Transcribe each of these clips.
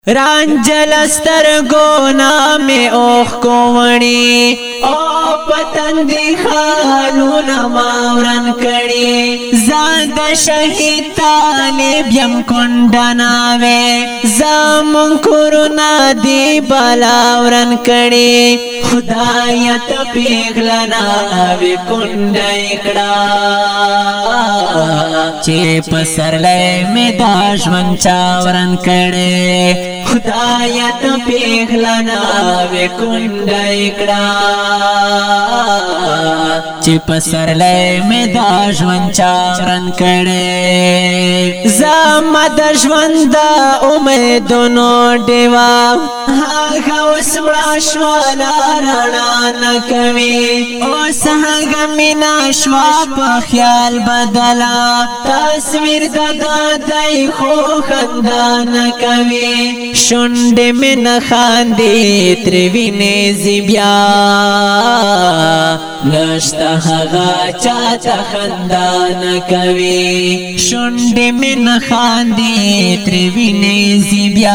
رانجل سترگونا میں اوخ کوونی او پتن دی خالونا ماورن کڑی زاد شہید طالب یم کنڈناوے زامن کرونا دی بلاورن کڑی خدایت پیغلنا وی کنڈ اکڑا چی پسر لے میں داشمن چاورن کڑی خدایت پیغلنا وی کنڈ اکڑا چی پسر لے میں داشمن چاورن کڑی زام دشمن دا امیدونو دیوا آگا اسمڑا شوالا رانا نکوی اوس هاگا مینا شوا پا خیال بدلا تصویر دادا دای خو خندا نکوی شنڈ میں نخاندی تروین زیبیا نشتا هغا چاچا خندا نکوی شنڈ میں نخاندی تروین زیبیا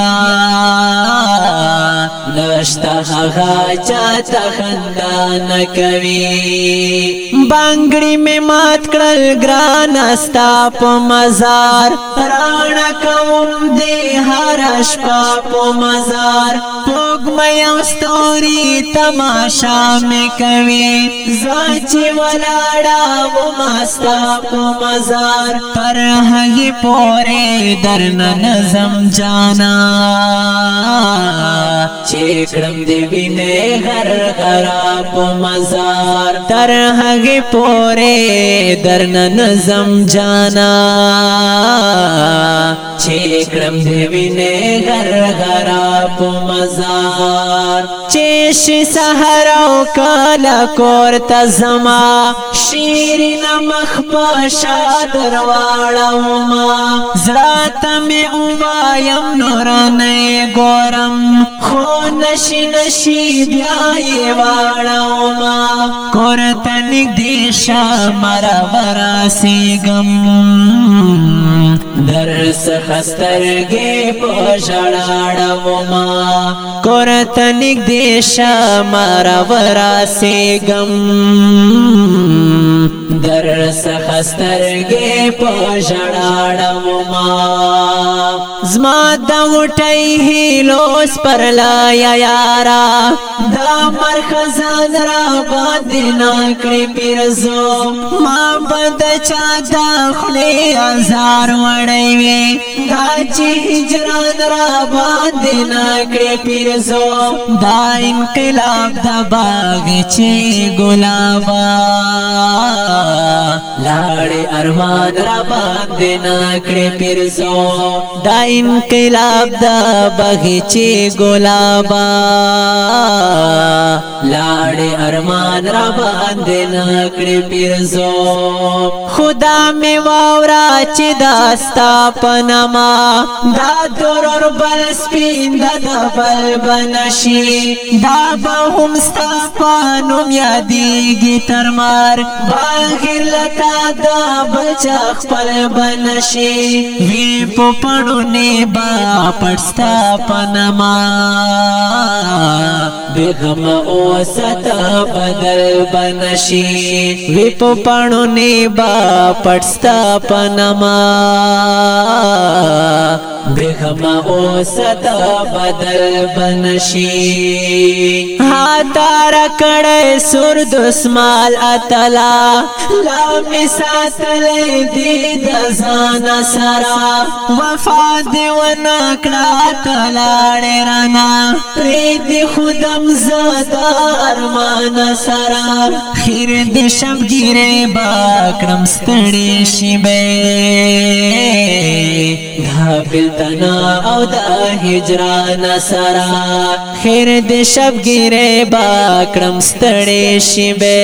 نشتا هغا چاچا خندا نکوی بانگڑی میں مات کڑل گران استا پا مزار رانا کوم دے ہرش پا مزار پوگ میاں ستوری تماشا میں کوی زاچی ولاڑا و ماستا پا مزار پر ہگی پورے درن نظم جانا چیکڑم دیوی نے گھر غراب مزار ترہگی پورے درن نظم جانا چیکڑم دیوی نے گھر غراب مزار چیش سہراو کالا کورتا زما شیرین مخباشا درواڑا وما زراتا میں اوایم نورنے گورم خو نشی نشی بیائی واڑا وما کورتا نگدیشا مرا وراسی گم درس خسترگی پوشڑاڑا وما کورتا نگدیشا مرا وراسی گم درس خسترگی پوشڑاڑا وما زما دا غٹائی ہیلوس پر لایا یارا دا مرخزان را باندنا کڑی پیرزو ما بند چا داخلی ازار وڑیوی دا چی ہجران را باندنا کڑی پیرزو دا انقلاب دا باغ چی گلابا لاڑی ارمان را باندنا کڑی پیرزو دا انقلاب دا بغیچی گلابا لاڑی ارمان را باندنا کڑی پیرزو خدا میں واورا چی داستا پنما دا درور بل سپین دا بل بنشی دا باہم ستا پانم یادیگی ترمار باغیر لتا دا بچاق پل بنشی وی پو پڑو نے با پڑستا پنما بیغم اوستا بدل بنشی وی پو پڑو نے با پڑستا پنما بیغم اوستا بدل بنشی ہاتھا رکڑے سر دسمال اتلا لامی ساتلے دید زانا سرا وفا دیونا کڑا تلاڑے رانا پریدی خودم زادا ارمان سرا خیر دی شب گیرے باکڑم ستڑی شبے دا بلتنا او دا ہجران سرا خیر دی شب گیرے باکڑم ستڑی شبے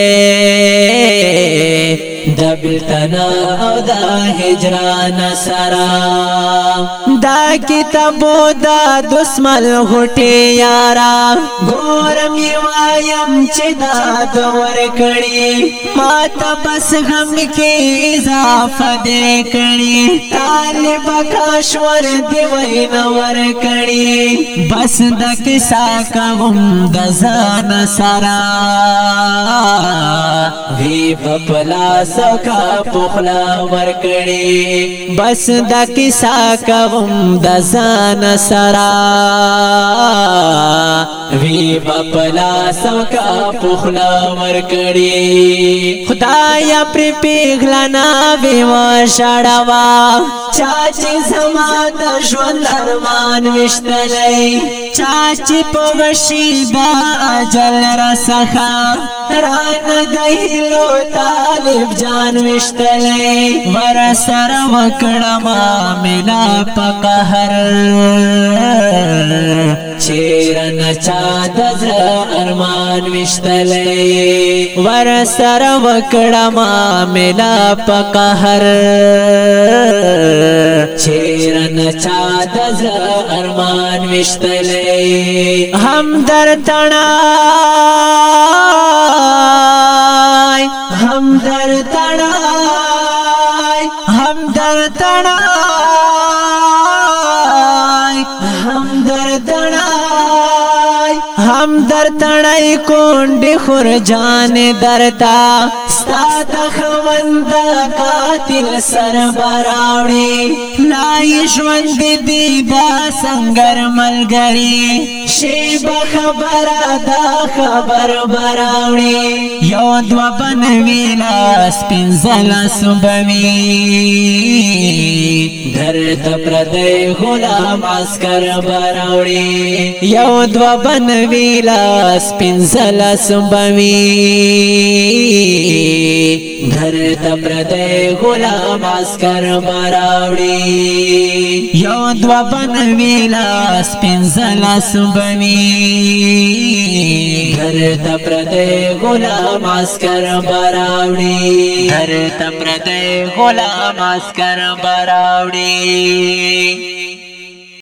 دا بلتنا او دا ہجران سرا دا کتابو دا دسمل غٹی یارا گورم یوایم چی دا دور کڑی ماتا بس غم کی اضافہ دے کڑی طالب کاشور دی وینا ورکړي بس د کیسا کوم د ځان سرا وی پپلا سکا پخلا ورکړي بس د کیسا کوم د ځان سرا وی پپلا سکا پخلا ورکړي خدای پر پیغلنا وی وشړوا چاچی زما د ژوند ارمان وشتلې چاچی په وشیبا اجل رسخه ران دهلو طالب جان وشتلې ور سره وکړم مینا په قهر چیرن چا د ارمان وشتلې ور سره وکړم مینا په قهر چیرن چا د ارمان وشتلې هم در تڼای هم در تڼای هم در تڼای هم در تڼای هم در تڼای کونډې خور جان درتا ستا د خوند قاتل سر براوړي لای ژوند دی دا سنگر ملګری شیبه خبره دا خبر براوړي یو دوا بنوي لاس پنځله صبحوي درد پردی غلام عسکر براوړي یو دوا بنوي لاس پنځله صبحوي درد پردی غلام عسکر براوړي یو دوا بنوي لاس پنځله صبحوي درد پردی غلام عسکر براوړي درد پردی غلام عسکر براوړي